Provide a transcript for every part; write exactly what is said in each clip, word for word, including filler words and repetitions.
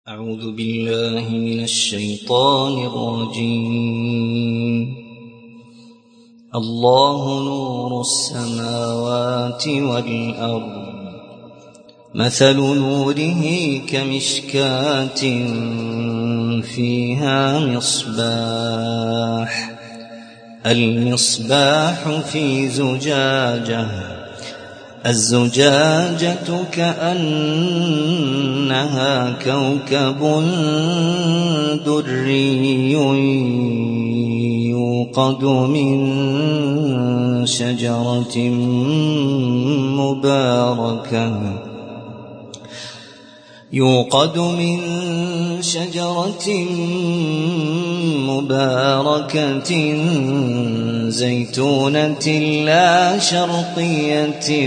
أعوذ بالله من الشيطان الرجيم. الله نور السماوات والأرض، مثل نوره كمشكاة فيها مصباح، المصباح في زجاجة، الزجاجة كأنها كوكب دري يوقد من شجرة مباركة يوقد من شجرة مباركة زيتونة لا شرقية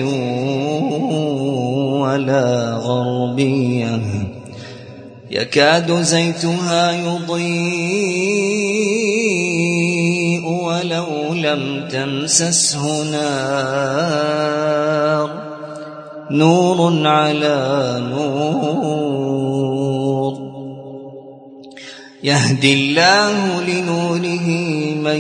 ولا غربية، يكاد زيتها يضيء ولو لم تمسسه نار، نور على نور، يهدي الله لنوره من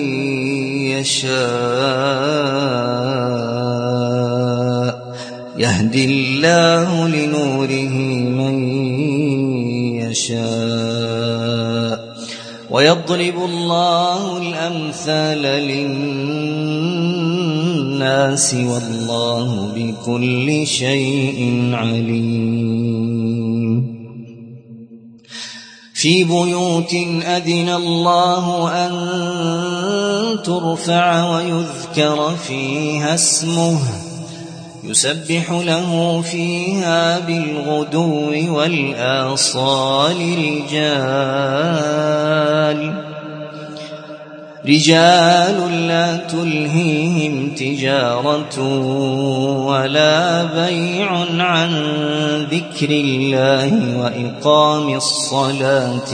يشاء يهدي الله لنوره من يشاء ويضرب الله الأمثال للناس والله بكل شيء عليم. في بيوت أذن الله أن ترفع ويذكر فيها اسمه يسبح له فيها بالغدو والآصال رجال رجال لا تلهيهم تجارة ولا بيع عن ذكر الله وإقام الصلاة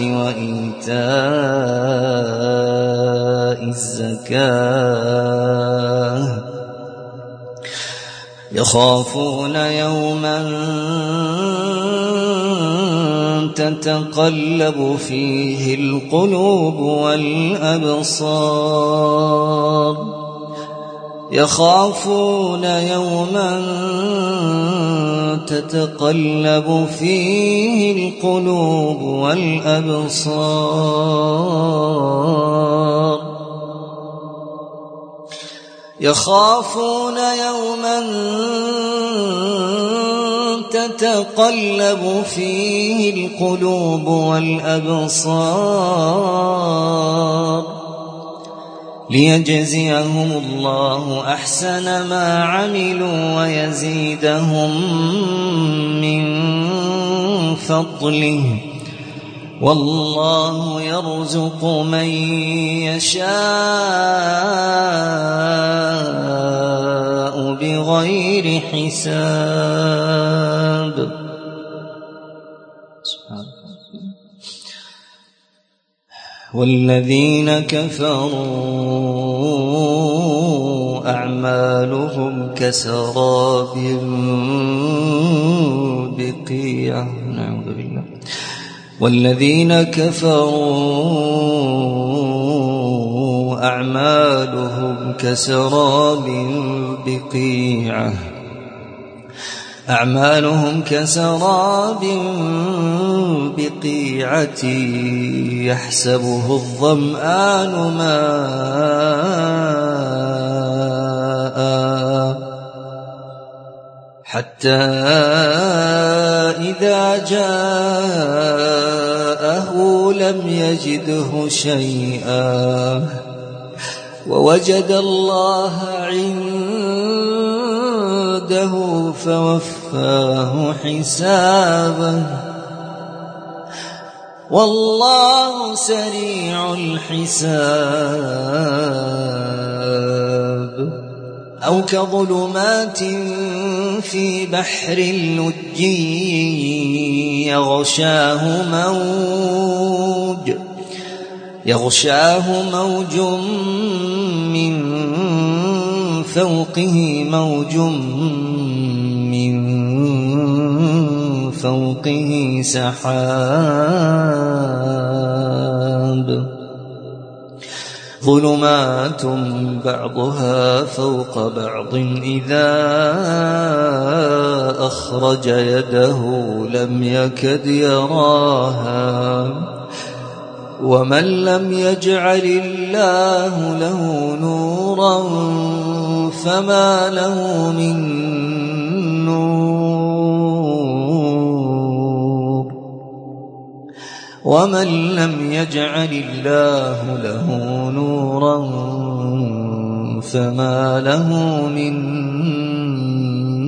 وإيتاء الزكاة، يخافون يوما تتقلب فيه القلوب والأبصار يخافون يوما تتقلب فيه القلوب والأبصار يخافون يوما تتقلب فيه القلوب والأبصار ليجزيهم الله أحسن ما عملوا ويزيدهم من فضله، والله يرزق من يشاء بغير حساب. والذين كفروا أعمالهم كسراب بقيعة نعوذ بالله والذين كفروا أعمالهم كسراب بقيعة أعمالهم كسراب بقيعة يحسبه الظمآن ماء حتى إذا جاءه لم يجده شيئا ووجد الله عنده فوفاه حسابه والله سريع الحساب. أو كظلمات في بحر لجي يغشاه موج يغشاه موج من فوقه موج من فوقه سحاب ظلمات بعضها فوق بعض إذا أخرج يده لم يكد يراها ومن لم يجعل الله له نورا فما له من نور ومن لم يجعل الله له نورا فما له من